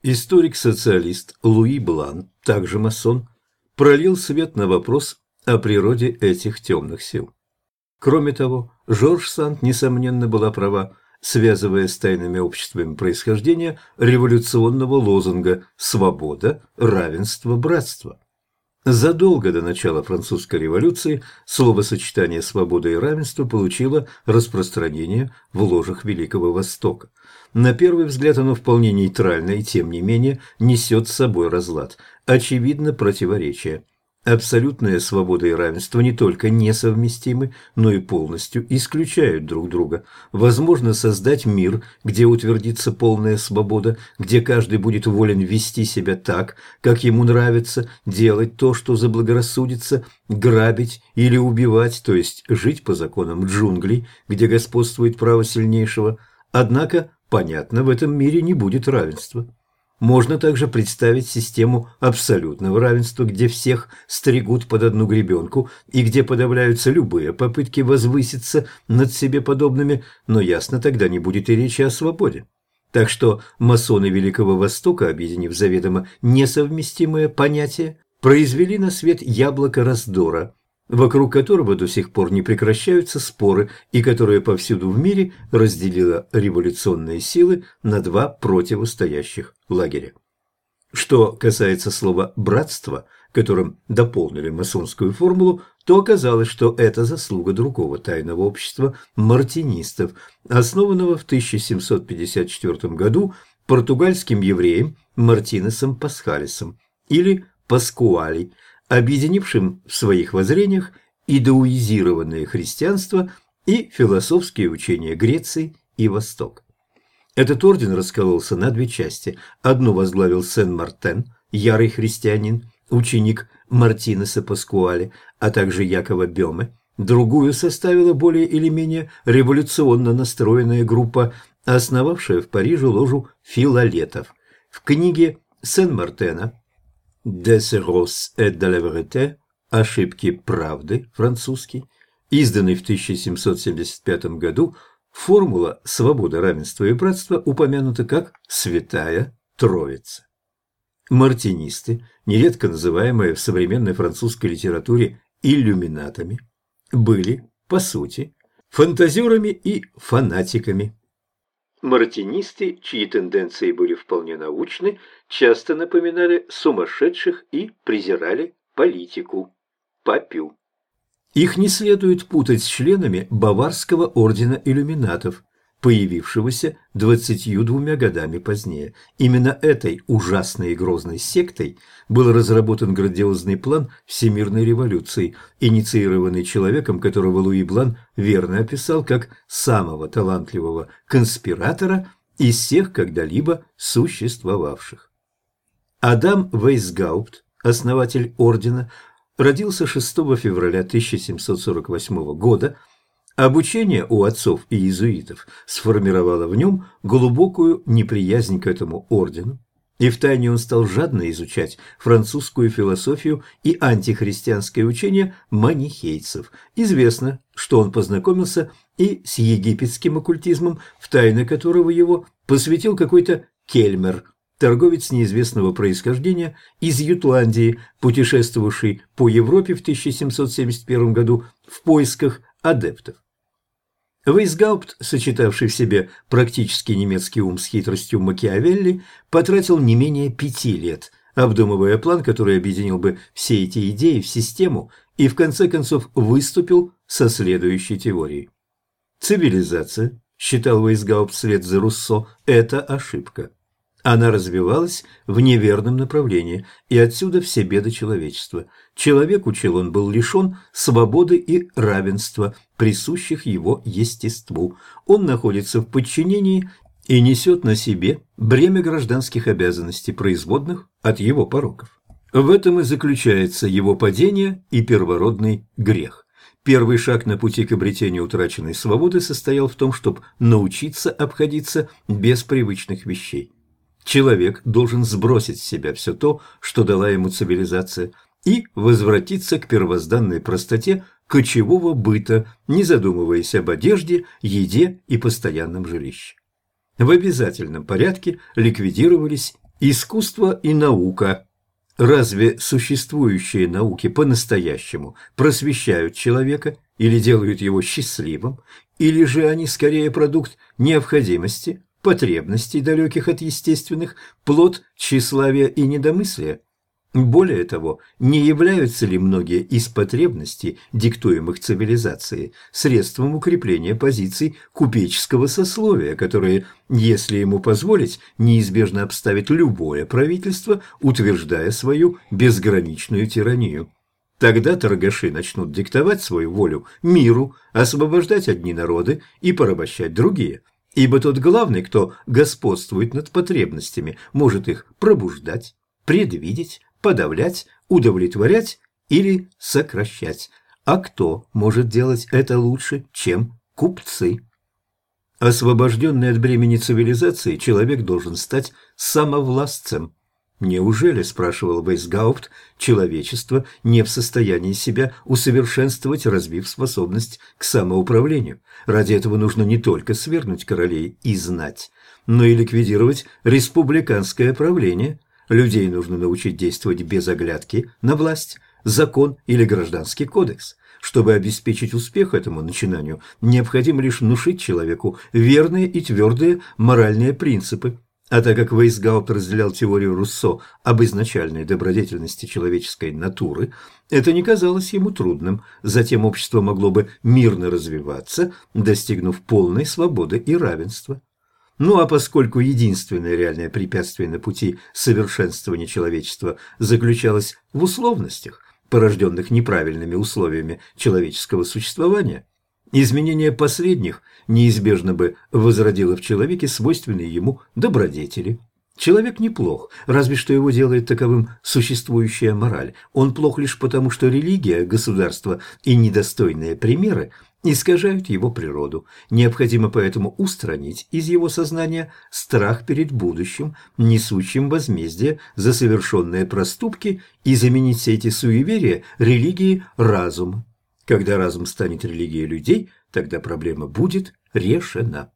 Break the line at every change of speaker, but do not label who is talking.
Историк-социалист Луи Блан, также масон, пролил свет на вопрос о природе этих темных сил. Кроме того, Жорж Санд, несомненно, была права, связывая с тайными обществами происхождения революционного лозунга «Свобода, равенство, братство». Задолго до начала французской революции словосочетание «свобода» и «равенство» получило распространение в ложах Великого Востока. На первый взгляд оно вполне нейтрально и, тем не менее, несет с собой разлад. Очевидно противоречие. Абсолютная свобода и равенство не только несовместимы, но и полностью исключают друг друга. Возможно создать мир, где утвердится полная свобода, где каждый будет волен вести себя так, как ему нравится, делать то, что заблагорассудится, грабить или убивать, то есть жить по законам джунглей, где господствует право сильнейшего. Однако, понятно, в этом мире не будет равенства. Можно также представить систему абсолютного равенства, где всех стригут под одну гребенку и где подавляются любые попытки возвыситься над себе подобными, но ясно, тогда не будет и речи о свободе. Так что масоны Великого Востока, объединив заведомо несовместимые понятия, произвели на свет яблоко раздора, вокруг которого до сих пор не прекращаются споры и которое повсюду в мире разделило революционные силы на два противостоящих лагеря. Что касается слова «братство», которым дополнили масонскую формулу, то оказалось, что это заслуга другого тайного общества мартинистов, основанного в 1754 году португальским евреем Мартинесом Пасхалисом или Паскуалей, объединившим в своих воззрениях идоизированное христианство и философские учения Греции и Востока. Этот орден раскололся на две части. Одну возглавил Сен-Мартен, ярый христианин, ученик Мартинеса Паскуале, а также Якова Бёме. Другую составила более или менее революционно настроенная группа, основавшая в Париже ложу филолетов. В книге Сен-Мартена «Des erreurs et de la vérité» «Ошибки правды» французский, изданный в 1775 году, формула «свобода, равенство и братство» упомянута как «святая Троица». Мартинисты, нередко называемые в современной французской литературе иллюминатами, были, по сути, фантазерами и фанатиками. Мартинисты, чьи тенденции были вполне научны, часто напоминали сумасшедших и презирали политику, папю. Их не следует путать с членами Баварского ордена иллюминатов, появившегося 22 годами позднее. Именно этой ужасной и грозной сектой был разработан грандиозный план всемирной революции, инициированный человеком, которого Луи Блан верно описал как самого талантливого конспиратора из всех когда-либо существовавших. Адам Вейсгаупт, основатель ордена, родился 6 февраля 1748 года. Обучение у отцов и иезуитов сформировало в нем глубокую неприязнь к этому ордену, и втайне он стал жадно изучать французскую философию и антихристианское учение манихейцев. Известно, что он познакомился и с египетским оккультизмом, в тайны которого его посвятил какой-то Кельмер, торговец неизвестного происхождения из Ютландии, путешествовавший по Европе в 1771 году в поисках адептов. Вейсгаупт, сочетавший в себе практически немецкий ум с хитростью Макиавелли, потратил не менее 5 лет, обдумывая план, который объединил бы все эти идеи в систему, и в конце концов выступил со следующей теорией. Цивилизация, считал Вейсгаупт вслед за Руссо, это ошибка. Она развивалась в неверном направлении, и отсюда все беды человечества. Человек, учил он, был лишен свободы и равенства, присущих его естеству. Он находится в подчинении и несет на себе бремя гражданских обязанностей, производных от его пороков. В этом и заключается его падение и первородный грех. Первый шаг на пути к обретению утраченной свободы состоял в том, чтобы научиться обходиться без привычных вещей. Человек должен сбросить с себя все то, что дала ему цивилизация, и возвратиться к первозданной простоте кочевого быта, не задумываясь об одежде, еде и постоянном жилище. В обязательном порядке ликвидировались Искусство и наука. Разве существующие науки по-настоящему просвещают человека или делают его счастливым, или же они скорее продукт необходимости, потребностей, далеких от естественных, плод тщеславия и недомыслия? Более того, не являются ли многие из потребностей, диктуемых цивилизацией, средством укрепления позиций купеческого сословия, которые, если ему позволить, неизбежно обставит любое правительство, утверждая свою безграничную тиранию? Тогда торгаши начнут диктовать свою волю миру, освобождать одни народы и порабощать другие. Ибо тот главный, кто господствует над потребностями, может их пробуждать, предвидеть, подавлять, удовлетворять или сокращать. А кто может делать это лучше, чем купцы? Освобожденный от бремени цивилизации, человек должен стать самовластцем. Неужели, спрашивал Вейсгаупт, человечество не в состоянии себя усовершенствовать, развив способность к самоуправлению? Ради этого нужно не только свергнуть королей и знать, но и ликвидировать республиканское правление. Людей нужно научить действовать без оглядки на власть, закон или гражданский кодекс. Чтобы обеспечить успех этому начинанию, необходимо лишь внушить человеку верные и твердые моральные принципы. А так как Вейсгаупт разделял теорию Руссо об изначальной добродетельности человеческой натуры, это не казалось ему трудным. Затем общество могло бы мирно развиваться, достигнув полной свободы и равенства. Ну а поскольку единственное реальное препятствие на пути совершенствования человечества заключалось в условностях, порожденных неправильными условиями человеческого существования, изменение последних неизбежно бы возродило в человеке свойственные ему добродетели. Человек неплох, разве что его делает таковым существующая мораль. Он плох лишь потому, что религия, государство и недостойные примеры искажают его природу. Необходимо поэтому устранить из его сознания страх перед будущим, несущим возмездие за совершенные проступки, и заменить все эти суеверия религией разума. Когда разум станет религией людей, тогда проблема будет решена.